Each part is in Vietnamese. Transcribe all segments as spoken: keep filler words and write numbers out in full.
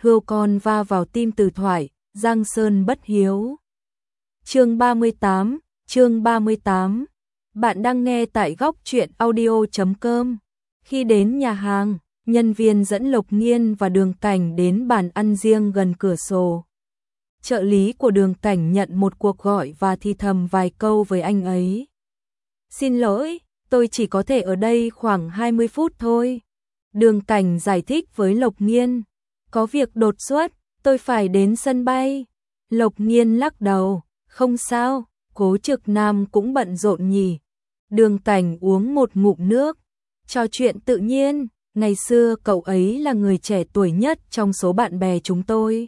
hươu con va vào tim từ thoại, Giang Sơn bất hiếu. Chương ba mươi tám, chương ba mươi tám. Bạn đang nghe tại góc truyện audio chấm com. Khi đến nhà hàng, nhân viên dẫn Lộc Nghiên và Đường Cảnh đến bàn ăn riêng gần cửa sổ. Trợ lý của Đường Cảnh nhận một cuộc gọi và thì thầm vài câu với anh ấy. Xin lỗi, tôi chỉ có thể ở đây khoảng hai mươi phút thôi. Đường Cảnh giải thích với Lộc Nghiên. Có việc đột xuất, tôi phải đến sân bay. Lộc Nghiên lắc đầu, không sao, Cố Trực Nam cũng bận rộn nhỉ. Đường Cảnh uống một ngụm nước, trò chuyện tự nhiên, ngày xưa cậu ấy là người trẻ tuổi nhất trong số bạn bè chúng tôi.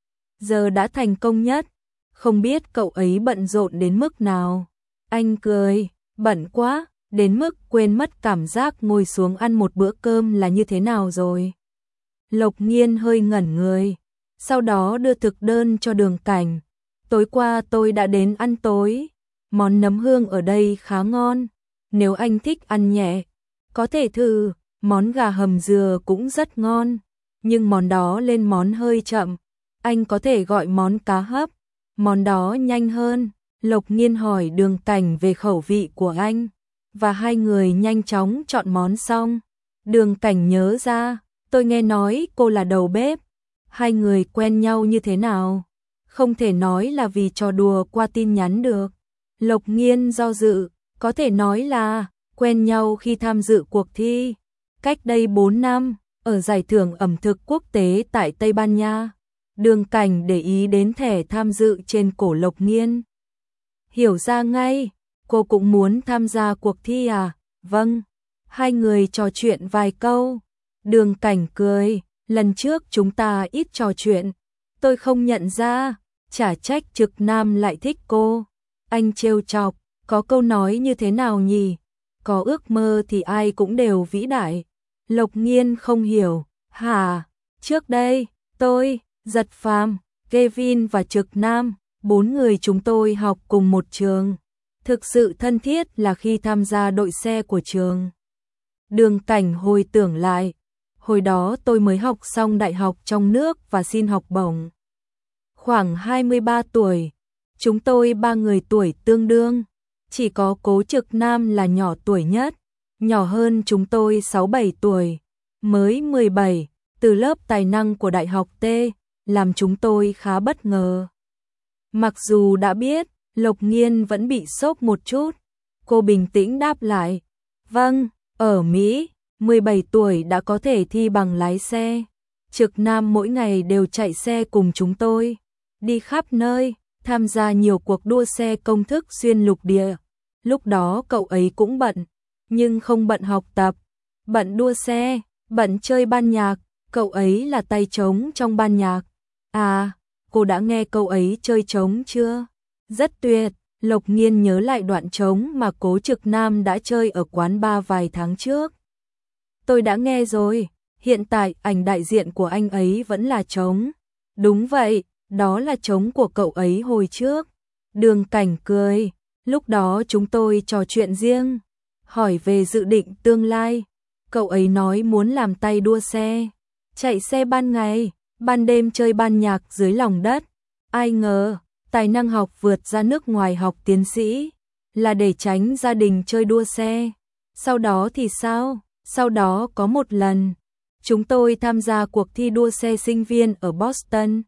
Giờ đã thành công nhất, không biết cậu ấy bận rộn đến mức nào. Anh cười, bận quá, đến mức quên mất cảm giác ngồi xuống ăn một bữa cơm là như thế nào rồi. Lộc Nghiên hơi ngẩn người, sau đó đưa thực đơn cho Đường Cảnh. Tối qua tôi đã đến ăn tối, món nấm hương ở đây khá ngon, nếu anh thích ăn nhẹ, có thể thử, món gà hầm dừa cũng rất ngon, nhưng món đó lên món hơi chậm, anh có thể gọi món cá hấp, món đó nhanh hơn. Lộc Nghiên hỏi Đường Cảnh về khẩu vị của anh, và hai người nhanh chóng chọn món xong. Đường Cảnh nhớ ra, tôi nghe nói cô là đầu bếp, hai người quen nhau như thế nào? Không thể nói là vì trò đùa qua tin nhắn được. Lộc Nghiên do dự, có thể nói là quen nhau khi tham dự cuộc thi, cách đây bốn năm, ở giải thưởng ẩm thực quốc tế tại Tây Ban Nha. Đường Cảnh để ý đến thẻ tham dự trên cổ Lộc Nghiên. Hiểu ra ngay, cô cũng muốn tham gia cuộc thi à? Vâng. Hai người trò chuyện vài câu. Đường Cảnh cười, lần trước chúng ta ít trò chuyện, tôi không nhận ra, chả trách Trực Nam lại thích cô. Anh trêu chọc, có câu nói như thế nào nhỉ? Có ước mơ thì ai cũng đều vĩ đại. Lộc Nghiên không hiểu, hả? Trước đây, tôi, Giật Phàm, Kevin và Trực Nam, bốn người chúng tôi học cùng một trường. Thực sự thân thiết là khi tham gia đội xe của trường. Đường Cảnh hồi tưởng lại, hồi đó tôi mới học xong đại học trong nước và xin học bổng. Khoảng hai mươi ba tuổi, chúng tôi ba người tuổi tương đương, chỉ có Cố Trực Nam là nhỏ tuổi nhất, nhỏ hơn chúng tôi sáu bảy tuổi, mới mười bảy, từ lớp tài năng của Đại học T, làm chúng tôi khá bất ngờ. Mặc dù đã biết, Lộc Nghiên vẫn bị sốc một chút, cô bình tĩnh đáp lại, vâng, ở Mỹ, mười bảy tuổi đã có thể thi bằng lái xe. Trực Nam mỗi ngày đều chạy xe cùng chúng tôi, đi khắp nơi, tham gia nhiều cuộc đua xe công thức xuyên lục địa. Lúc đó cậu ấy cũng bận, nhưng không bận học tập, bận đua xe, bận chơi ban nhạc, cậu ấy là tay trống trong ban nhạc. À, cô đã nghe cậu ấy chơi trống chưa? Rất tuyệt. Lộc Nghiên nhớ lại đoạn trống mà Cố Trực Nam đã chơi ở quán bar vài tháng trước. Tôi đã nghe rồi, hiện tại ảnh đại diện của anh ấy vẫn là trống. Đúng vậy, đó là trống của cậu ấy hồi trước. Đường Cảnh cười, lúc đó chúng tôi trò chuyện riêng, hỏi về dự định tương lai. Cậu ấy nói muốn làm tay đua xe, chạy xe ban ngày, ban đêm chơi ban nhạc dưới lòng đất. Ai ngờ, tài năng học vượt ra nước ngoài học tiến sĩ, là để tránh gia đình chơi đua xe. Sau đó thì sao? Sau đó có một lần, chúng tôi tham gia cuộc thi đua xe sinh viên ở Boston.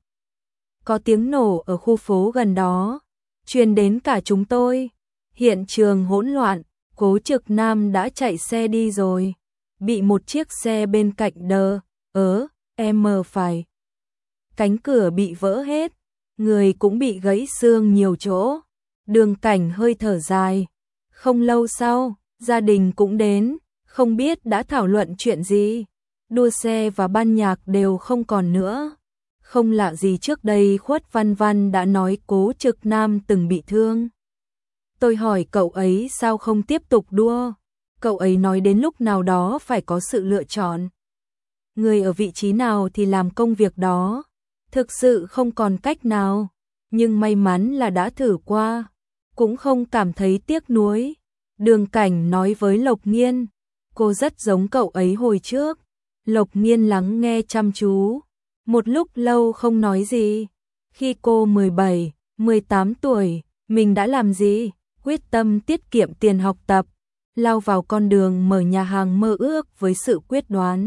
Có tiếng nổ ở khu phố gần đó, truyền đến cả chúng tôi. Hiện trường hỗn loạn, Cố Trực Nam đã chạy xe đi rồi, bị một chiếc xe bên cạnh đờ, ớ, em phải. Cánh cửa bị vỡ hết, người cũng bị gãy xương nhiều chỗ. Đường Cảnh hơi thở dài. Không lâu sau, gia đình cũng đến, không biết đã thảo luận chuyện gì. Đua xe và ban nhạc đều không còn nữa. Không lạ gì trước đây Khuất Văn Văn đã nói Cố Trực Nam từng bị thương. Tôi hỏi cậu ấy sao không tiếp tục đua. Cậu ấy nói đến lúc nào đó phải có sự lựa chọn. Người ở vị trí nào thì làm công việc đó. Thực sự không còn cách nào, nhưng may mắn là đã thử qua, cũng không cảm thấy tiếc nuối. Đường Cảnh nói với Lộc Nghiên, cô rất giống cậu ấy hồi trước. Lộc Nghiên lắng nghe chăm chú, Một lúc lâu không nói gì. Khi cô mười bảy, mười tám tuổi, mình đã làm gì? Quyết tâm tiết kiệm tiền học tập, lao vào con đường mở nhà hàng mơ ước với sự quyết đoán.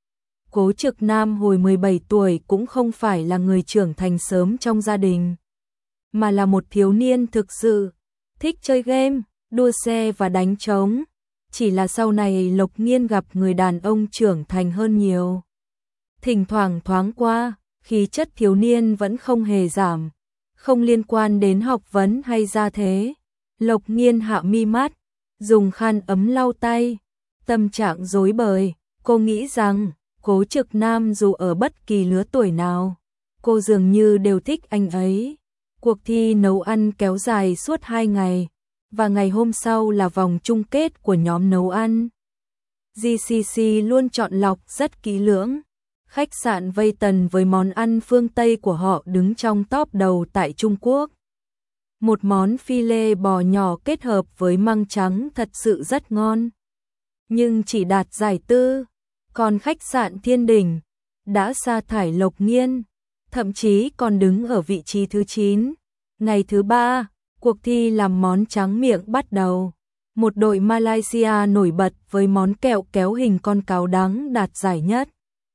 Cố Trực Nam hồi mười bảy tuổi cũng không phải là người trưởng thành sớm trong gia đình, mà là một thiếu niên thực sự thích chơi game, đua xe và đánh trống. Chỉ là sau này Lộc Nghiên gặp người đàn ông trưởng thành hơn nhiều. Thỉnh thoảng thoáng qua, khí chất thiếu niên vẫn không hề giảm, không liên quan đến học vấn hay gia thế. Lộc Nghiên hạ mi mắt, dùng khăn ấm lau tay, tâm trạng rối bời. Cô nghĩ rằng Cố Trực Nam dù ở bất kỳ lứa tuổi nào, cô dường như đều thích anh ấy. Cuộc thi nấu ăn kéo dài suốt hai ngày, và ngày hôm sau là vòng chung kết của nhóm nấu ăn. giê xê xê luôn chọn lọc rất kỹ lưỡng. Khách sạn Vây Tần với món ăn phương Tây của họ đứng trong top đầu tại Trung Quốc. Một món phi lê bò nhỏ kết hợp với măng trắng thật sự rất ngon, nhưng chỉ đạt giải tư. Còn khách sạn Thiên Đình đã sa thải Lộc Nghiên, thậm chí còn đứng ở vị trí thứ chín. Ngày thứ ba, cuộc thi làm món tráng miệng bắt đầu. Một đội Malaysia nổi bật với món kẹo kéo hình con cáo đắng đạt giải nhất.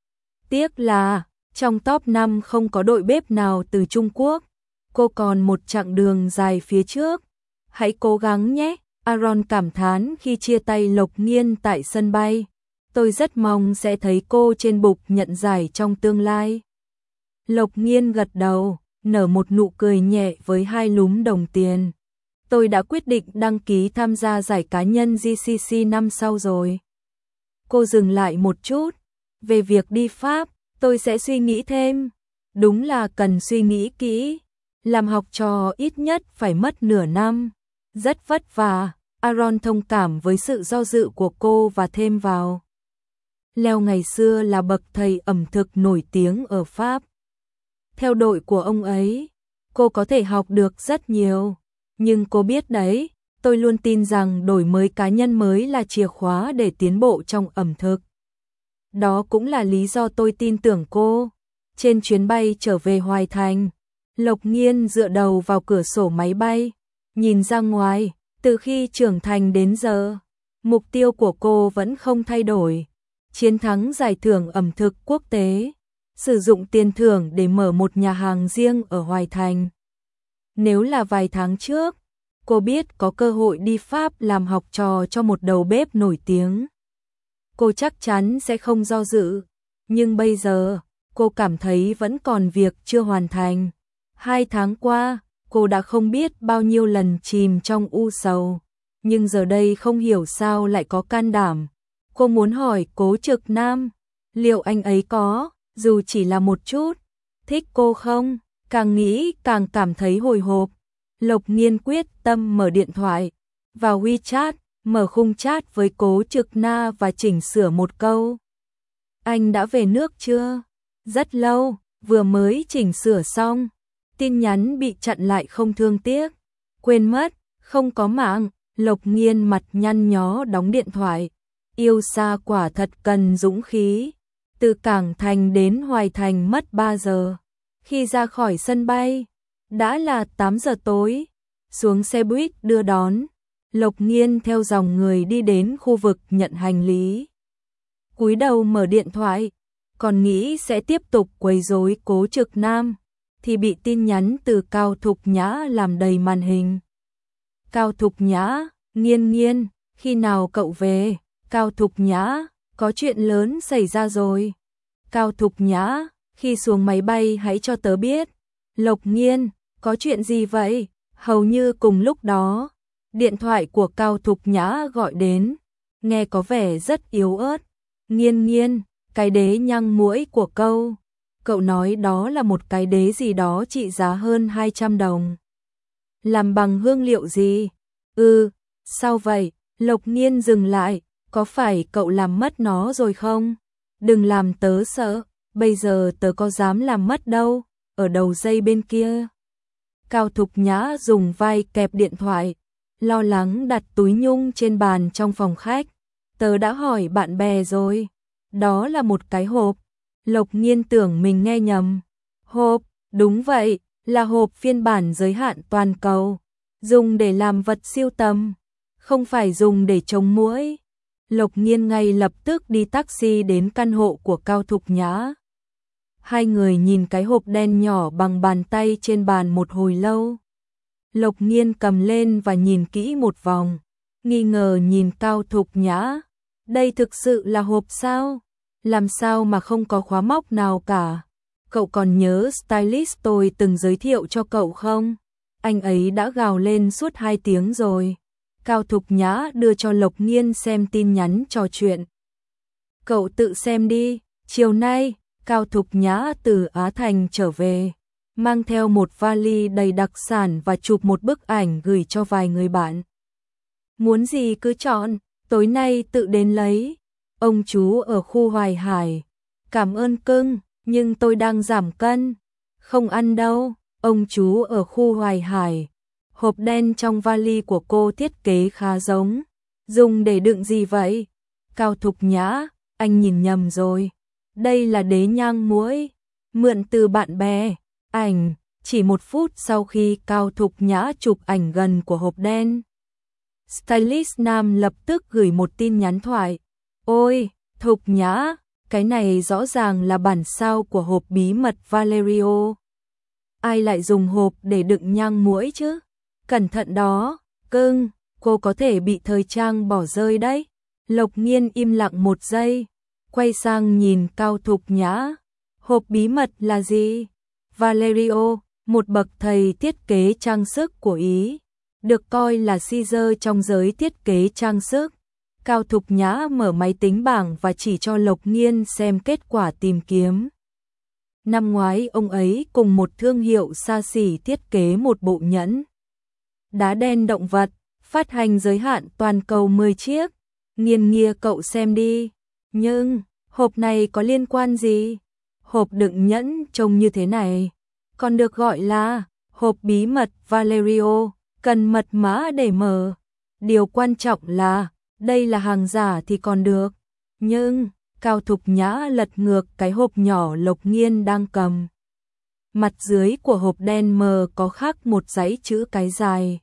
Tiếc là trong top năm không có đội bếp nào từ Trung Quốc. Cô còn một chặng đường dài phía trước. Hãy cố gắng nhé, Aaron cảm thán khi chia tay Lộc Nghiên tại sân bay. Tôi rất mong sẽ thấy cô trên bục nhận giải trong tương lai. Lộc Nghiên gật đầu, nở một nụ cười nhẹ với hai lúm đồng tiền. Tôi đã quyết định đăng ký tham gia giải cá nhân giê xê xê năm sau rồi. Cô dừng lại một chút. Về việc đi Pháp, tôi sẽ suy nghĩ thêm. Đúng là cần suy nghĩ kỹ. Làm học trò ít nhất phải mất nửa năm. Rất vất vả. Aaron thông cảm với sự do dự của cô và thêm vào. Leo ngày xưa là bậc thầy ẩm thực nổi tiếng ở Pháp. Theo đội của ông ấy, cô có thể học được rất nhiều. Nhưng cô biết đấy, tôi luôn tin rằng đổi mới cá nhân mới là chìa khóa để tiến bộ trong ẩm thực. Đó cũng là lý do tôi tin tưởng cô. Trên chuyến bay trở về Hoài Thành, Lộc Nghiên dựa đầu vào cửa sổ máy bay, nhìn ra ngoài. Từ khi trưởng thành đến giờ, mục tiêu của cô vẫn không thay đổi. Chiến thắng giải thưởng ẩm thực quốc tế, sử dụng tiền thưởng để mở một nhà hàng riêng ở Hoài Thành. Nếu là vài tháng trước, cô biết có cơ hội đi Pháp làm học trò cho một đầu bếp nổi tiếng, cô chắc chắn sẽ không do dự. Nhưng bây giờ, cô cảm thấy vẫn còn việc chưa hoàn thành. Hai tháng qua, cô đã không biết bao nhiêu lần chìm trong u sầu, nhưng giờ đây không hiểu sao lại có can đảm. Cô muốn hỏi Cố Trực Nam, liệu anh ấy có, dù chỉ là một chút, thích cô không? Càng nghĩ càng cảm thấy hồi hộp. Lộc Nghiên quyết tâm mở điện thoại, vào WeChat, mở khung chat với Cố Trực Na và chỉnh sửa một câu. Anh đã về nước chưa? Rất lâu, vừa mới chỉnh sửa xong. Tin nhắn bị chặn lại không thương tiếc. Quên mất, không có mạng. Lộc Nghiên mặt nhăn nhó đóng điện thoại. Yêu xa quả thật cần dũng khí. Từ Cảng Thành đến Hoài Thành mất ba giờ. Khi ra khỏi sân bay, đã là tám giờ tối. Xuống xe buýt đưa đón, Lộc Nghiên theo dòng người đi đến khu vực nhận hành lý. Cúi đầu mở điện thoại, còn nghĩ sẽ tiếp tục quấy rối Cố Trực Nam, thì bị tin nhắn từ Cao Thục Nhã làm đầy màn hình. Cao Thục Nhã, Nghiên Nghiên, khi nào cậu về? Cao Thục Nhã, có chuyện lớn xảy ra rồi. Cao Thục Nhã, khi xuống máy bay hãy cho tớ biết. Lộc Nghiên, có chuyện gì vậy? Hầu như cùng lúc đó, điện thoại của Cao Thục Nhã gọi đến, nghe có vẻ rất yếu ớt. Nghiên Nghiên, cái đế nhăng muỗi của câu. Cậu nói đó là một cái đế gì đó trị giá hơn hai trăm đồng. Làm bằng hương liệu gì? Ừ, sao vậy? Lộc Nghiên dừng lại, có phải cậu làm mất nó rồi không? Đừng làm tớ sợ, bây giờ tớ có dám làm mất đâu, ở đầu dây bên kia. Cao Thục Nhã dùng vai kẹp điện thoại, lo lắng đặt túi nhung trên bàn trong phòng khách. Tớ đã hỏi bạn bè rồi, đó là một cái hộp. Lộc Nghiên tưởng mình nghe nhầm. Hộp, đúng vậy, là hộp phiên bản giới hạn toàn cầu, dùng để làm vật sưu tầm, không phải dùng để chống muỗi. Lộc Nghiên ngay lập tức đi taxi đến căn hộ của Cao Thục Nhã. Hai người nhìn cái hộp đen nhỏ bằng bàn tay trên bàn một hồi lâu. Lộc Nghiên cầm lên và nhìn kỹ một vòng, nghi ngờ nhìn Cao Thục Nhã. Đây thực sự là hộp sao? Làm sao mà không có khóa móc nào cả? Cậu còn nhớ stylist tôi từng giới thiệu cho cậu không? Anh ấy đã gào lên suốt hai tiếng rồi. Cao Thục Nhã đưa cho Lộc Nghiên xem tin nhắn trò chuyện. Cậu tự xem đi. Chiều nay, Cao Thục Nhã từ Á Thành trở về, mang theo một vali đầy đặc sản và chụp một bức ảnh gửi cho vài người bạn. Muốn gì cứ chọn, tối nay tự đến lấy. Ông chú ở khu Hoài Hải. Cảm ơn cưng, nhưng tôi đang giảm cân. Không ăn đâu. Ông chú ở khu Hoài Hải. Hộp đen trong vali của cô thiết kế khá giống. Dùng để đựng gì vậy? Cao Thục Nhã, anh nhìn nhầm rồi. Đây là đế nhang muỗi, mượn từ bạn bè. Ảnh, chỉ một phút sau khi Cao Thục Nhã chụp ảnh gần của hộp đen, stylist nam lập tức gửi một tin nhắn thoại. Ôi, Thục Nhã, cái này rõ ràng là bản sao của hộp bí mật Valerio. Ai lại dùng hộp để đựng nhang muỗi chứ? Cẩn thận đó, cưng, cô có thể bị thời trang bỏ rơi đấy. Lộc Nghiên im lặng một giây, quay sang nhìn Cao Thục Nhã. Hộp bí mật là gì? Valerio, một bậc thầy thiết kế trang sức của Ý, được coi là Caesar trong giới thiết kế trang sức. Cao Thục Nhã mở máy tính bảng và chỉ cho Lộc Nghiên xem kết quả tìm kiếm. Năm ngoái ông ấy cùng một thương hiệu xa xỉ thiết kế một bộ nhẫn đá đen động vật, phát hành giới hạn toàn cầu mười chiếc. Nghiên Nghia cậu xem đi. Nhưng, hộp này có liên quan gì? Hộp đựng nhẫn trông như thế này, còn được gọi là hộp bí mật Valerio, cần mật mã để mở. Điều quan trọng là, đây là hàng giả thì còn được. Nhưng, Cao Thục Nhã lật ngược cái hộp nhỏ Lộc Nghiên đang cầm. Mặt dưới của hộp đen mờ có khắc một dãy chữ cái dài.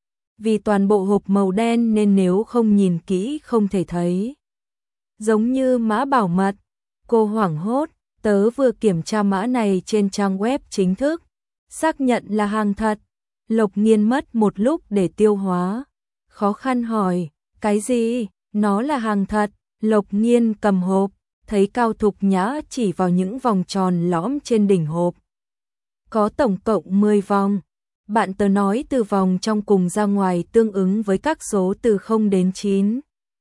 Vì toàn bộ hộp màu đen nên nếu không nhìn kỹ không thể thấy. Giống như mã bảo mật. Cô hoảng hốt, tớ vừa kiểm tra mã này trên trang web chính thức, xác nhận là hàng thật. Lộc Nghiên mất một lúc để tiêu hóa, khó khăn hỏi, cái gì? Nó là hàng thật. Lộc Nghiên cầm hộp, thấy Cao Thục Nhã chỉ vào những vòng tròn lõm trên đỉnh hộp. Có tổng cộng mười vòng. Bạn tớ nói từ vòng trong cùng ra ngoài tương ứng với các số từ không đến chín.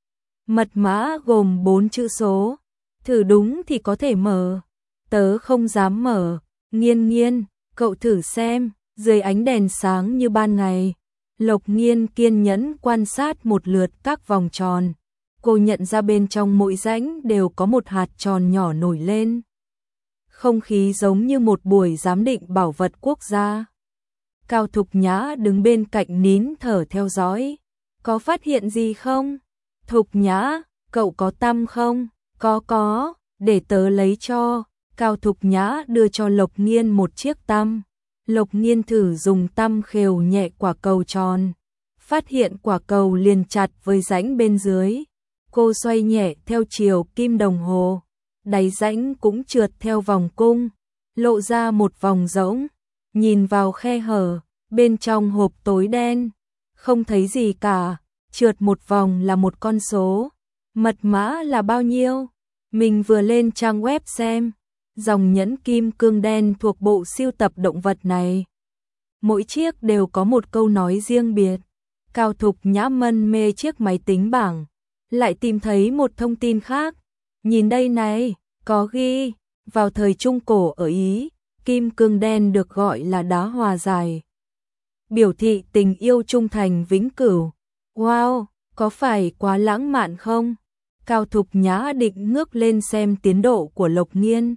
Mật mã gồm bốn chữ số. Thử đúng thì có thể mở. Tớ không dám mở. Nghiên Nghiên, cậu thử xem. Dưới ánh đèn sáng như ban ngày, Lộc Nghiên kiên nhẫn quan sát một lượt các vòng tròn. Cô nhận ra bên trong mỗi rãnh đều có một hạt tròn nhỏ nổi lên. Không khí giống như một buổi giám định bảo vật quốc gia. Cao Thục Nhã đứng bên cạnh nín thở theo dõi. Có phát hiện gì không? Thục Nhã, cậu có tăm không? Có có, để tớ lấy cho. Cao Thục Nhã đưa cho Lộc Nghiên một chiếc tăm. Lộc Nghiên thử dùng tăm khều nhẹ quả cầu tròn. Phát hiện quả cầu liền chặt với rãnh bên dưới. Cô xoay nhẹ theo chiều kim đồng hồ. Đáy rãnh cũng trượt theo vòng cung, lộ ra một vòng rỗng. Nhìn vào khe hở, bên trong hộp tối đen, không thấy gì cả, trượt một vòng là một con số. Mật mã là bao nhiêu? Mình vừa lên trang web xem, dòng nhẫn kim cương đen thuộc bộ sưu tập động vật này. Mỗi chiếc đều có một câu nói riêng biệt. Cao Thục Nhã mân mê chiếc máy tính bảng, lại tìm thấy một thông tin khác. Nhìn đây này, có ghi, vào thời Trung Cổ ở Ý, kim cương đen được gọi là đá hòa giải, biểu thị tình yêu trung thành vĩnh cửu. Wow, có phải quá lãng mạn không? Cao Thục Nhã định ngước lên xem tiến độ của Lộc Nghiên.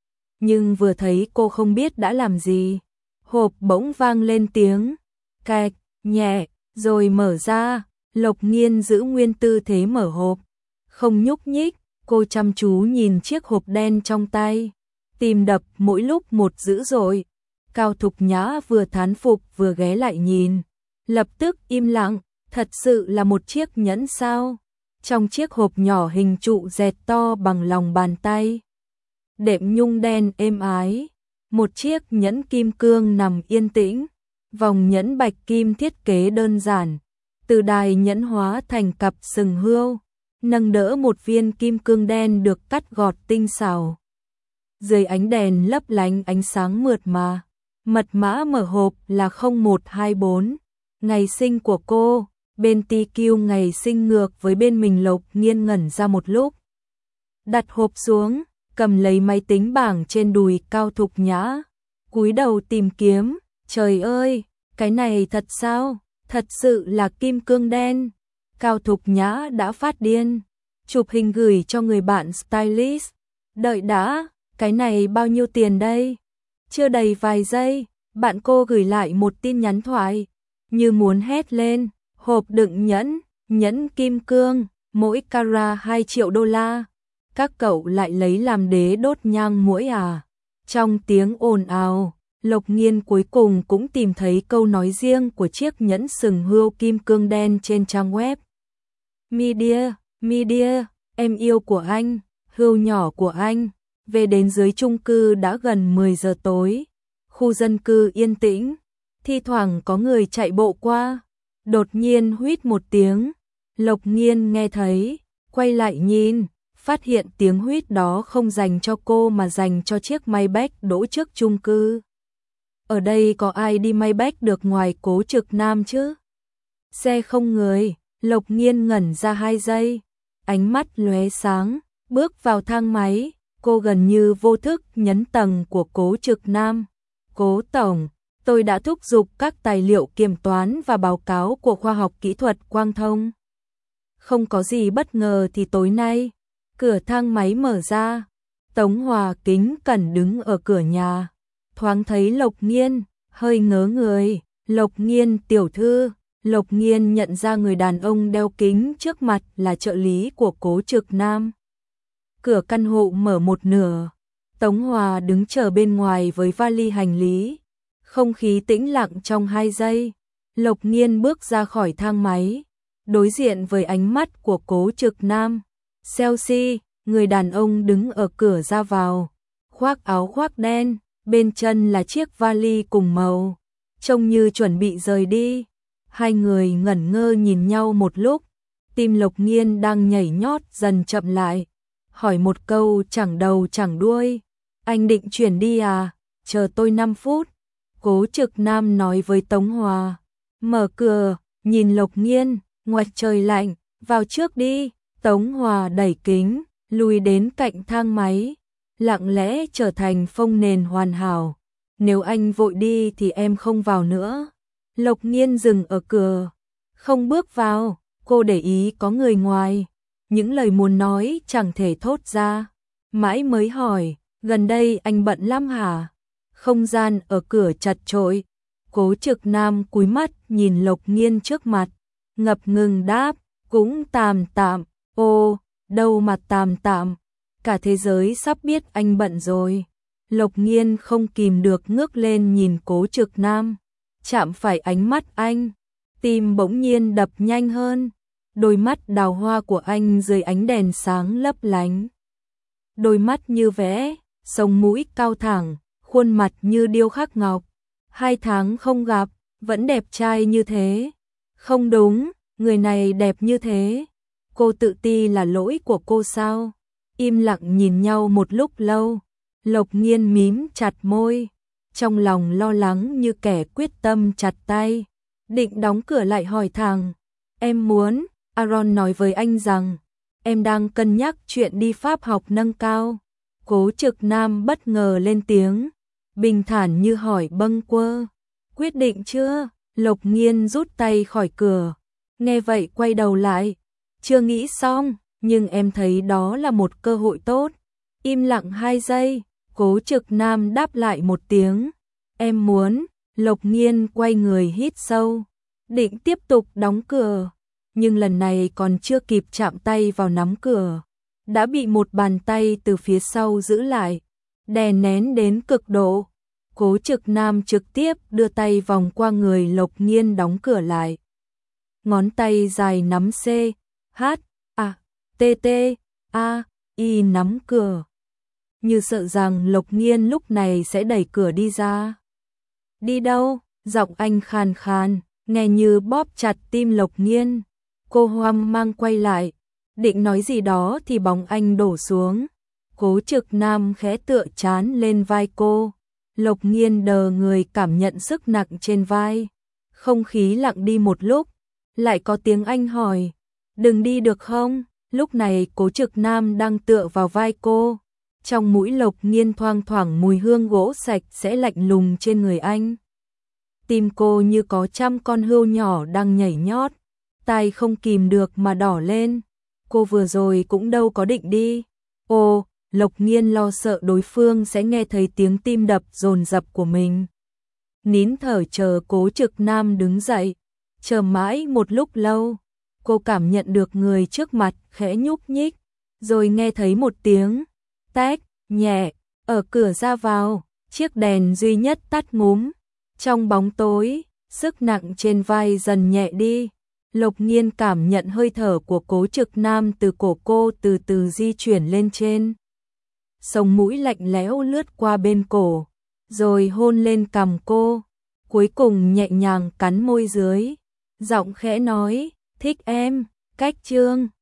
Nhưng vừa thấy cô không biết đã làm gì, hộp bỗng vang lên tiếng cạch nhẹ, rồi mở ra. Lộc Nghiên giữ nguyên tư thế mở hộp, không nhúc nhích. Cô Cô chăm chú nhìn chiếc hộp đen trong tay, tim đập mỗi lúc một dữ dội. Cao Thục Nhã vừa thán phục vừa ghé lại nhìn, lập tức im lặng, thật sự là một chiếc nhẫn sao? Trong chiếc hộp nhỏ hình trụ dẹt to bằng lòng bàn tay, đệm nhung đen êm ái, một chiếc nhẫn kim cương nằm yên tĩnh, vòng nhẫn bạch kim thiết kế đơn giản, từ đài nhẫn hóa thành cặp sừng hươu, nâng đỡ một viên kim cương đen được cắt gọt tinh xảo. Dưới ánh đèn lấp lánh ánh sáng mượt mà, mật mã mở hộp là không một hai bốn, ngày sinh của cô. Bên tê quy ngày sinh ngược với bên mình. Lộc Nghiên ngẩn ra một lúc, đặt hộp xuống, cầm lấy máy tính bảng trên đùi Cao Thục Nhã, cúi đầu tìm kiếm. Trời ơi, cái này thật sao? Thật sự là kim cương đen. Cao Thục Nhã đã phát điên, chụp hình gửi cho người bạn stylist. Đợi đã, cái này bao nhiêu tiền đây? Chưa đầy vài giây, bạn cô gửi lại một tin nhắn thoại, như muốn hét lên. Hộp đựng nhẫn, nhẫn kim cương, mỗi carat hai triệu đô la. Các cậu lại lấy làm đế đốt nhang muỗi à? Trong tiếng ồn ào, Lộc Nghiên cuối cùng cũng tìm thấy câu nói riêng của chiếc nhẫn sừng hươu kim cương đen trên trang web. Media, Media, em yêu của anh, hươu nhỏ của anh. Về đến dưới chung cư đã gần mười giờ tối. Khu dân cư yên tĩnh, thi thoảng có người chạy bộ qua. Đột nhiên huýt một tiếng, Lộc Nghiên nghe thấy, quay lại nhìn, phát hiện tiếng huýt đó không dành cho cô mà dành cho chiếc Maybach đỗ trước chung cư. Ở đây có ai đi Maybach được ngoài Cố Trực Nam chứ? Xe không người, Lộc Nghiên ngẩn ra hai giây, ánh mắt lóe sáng, bước vào thang máy, cô gần như vô thức nhấn tầng của Cố Trực Nam. Cố tổng, tôi đã thúc giục các tài liệu kiểm toán và báo cáo của khoa học kỹ thuật Quang Thông. Không có gì bất ngờ thì tối nay, cửa thang máy mở ra, Tống Hòa kính cẩn đứng ở cửa nhà, thoáng thấy Lộc Nghiên, hơi ngớ người. Lộc Nghiên tiểu thư. Lộc Nghiên nhận ra người đàn ông đeo kính trước mặt là trợ lý của Cố Trực Nam. Cửa căn hộ mở một nửa, Tống Hòa đứng chờ bên ngoài với vali hành lý. Không khí tĩnh lặng trong hai giây, Lộc Nghiên bước ra khỏi thang máy, đối diện với ánh mắt của Cố Trực Nam. Chelsea, người đàn ông đứng ở cửa ra vào, khoác áo khoác đen, bên chân là chiếc vali cùng màu, trông như chuẩn bị rời đi. Hai người ngẩn ngơ nhìn nhau một lúc, tim Lộc Nghiên đang nhảy nhót dần chậm lại, hỏi một câu chẳng đầu chẳng đuôi, anh định chuyển đi à? Chờ tôi năm phút. Cố Trực Nam nói với Tống Hòa. Mở cửa, nhìn Lộc Nghiên, ngoài trời lạnh, vào trước đi. Tống Hòa đẩy kính, lùi đến cạnh thang máy, lặng lẽ trở thành phông nền hoàn hảo. Nếu anh vội đi thì em không vào nữa. Lộc Nghiên dừng ở cửa, không bước vào, cô để ý có người ngoài. Những lời muốn nói chẳng thể thốt ra, mãi mới hỏi, gần đây anh bận lắm hả? Không gian ở cửa chật chội. Cố Trực Nam cúi mắt nhìn Lộc Nghiên trước mặt, ngập ngừng đáp, cũng tạm tạm. Ô, đâu mà tạm tạm, cả thế giới sắp biết anh bận rồi. Lộc Nghiên không kìm được ngước lên nhìn Cố Trực Nam, chạm phải ánh mắt anh, tim bỗng nhiên đập nhanh hơn. Đôi mắt đào hoa của anh dưới ánh đèn sáng lấp lánh. Đôi mắt như vẽ, sống mũi cao thẳng, khuôn mặt như điêu khắc ngọc. Hai tháng không gặp, vẫn đẹp trai như thế. Không đúng, người này đẹp như thế. Cô tự ti là lỗi của cô sao? Im lặng nhìn nhau một lúc lâu, Lộc Nghiên mím chặt môi, trong lòng lo lắng như kẻ quyết tâm chặt tay. Định đóng cửa lại hỏi thẳng, em muốn, Aaron nói với anh rằng, em đang cân nhắc chuyện đi Pháp học nâng cao. Cố Trực Nam bất ngờ lên tiếng, bình thản như hỏi bâng quơ. Quyết định chưa? Lộc Nghiên rút tay khỏi cửa, nghe vậy quay đầu lại. Chưa nghĩ xong, nhưng em thấy đó là một cơ hội tốt. Im lặng hai giây, Cố Trực Nam đáp lại một tiếng, em muốn. Lộc Nghiên quay người hít sâu, định tiếp tục đóng cửa, nhưng lần này còn chưa kịp chạm tay vào nắm cửa, đã bị một bàn tay từ phía sau giữ lại, đè nén đến cực độ. Cố Trực Nam trực tiếp đưa tay vòng qua người Lộc Nghiên đóng cửa lại. Ngón tay dài nắm C, H, A, T, T, A, Y nắm cửa. Như sợ rằng Lộc Nghiên lúc này sẽ đẩy cửa đi ra. Đi đâu? Giọng anh khàn khàn, nghe như bóp chặt tim Lộc Nghiên. Cô hoang mang quay lại, định nói gì đó thì bóng anh đổ xuống. Cố Trực Nam khẽ tựa trán lên vai cô. Lộc Nghiên đờ người cảm nhận sức nặng trên vai. Không khí lặng đi một lúc, lại có tiếng anh hỏi, đừng đi được không? Lúc này Cố Trực Nam đang tựa vào vai cô. Trong mũi Lộc Nghiên thoang thoảng mùi hương gỗ sạch sẽ lạnh lùng trên người anh. Tim cô như có trăm con hươu nhỏ đang nhảy nhót, tai không kìm được mà đỏ lên. Cô vừa rồi cũng đâu có định đi. Ồ, Lộc Nghiên lo sợ đối phương sẽ nghe thấy tiếng tim đập dồn dập của mình. Nín thở chờ Cố Trực Nam đứng dậy, chờ mãi một lúc lâu, cô cảm nhận được người trước mặt khẽ nhúc nhích, rồi nghe thấy một tiếng tách nhẹ ở cửa ra vào, chiếc đèn duy nhất tắt ngúm. Trong bóng tối, sức nặng trên vai dần nhẹ đi. Lộc Nghiên cảm nhận hơi thở của Cố Trực Nam từ cổ cô từ từ di chuyển lên trên. Sống mũi lạnh lẽo lướt qua bên cổ, rồi hôn lên cằm cô, cuối cùng nhẹ nhàng cắn môi dưới. Giọng khẽ nói, thích em, cách chương.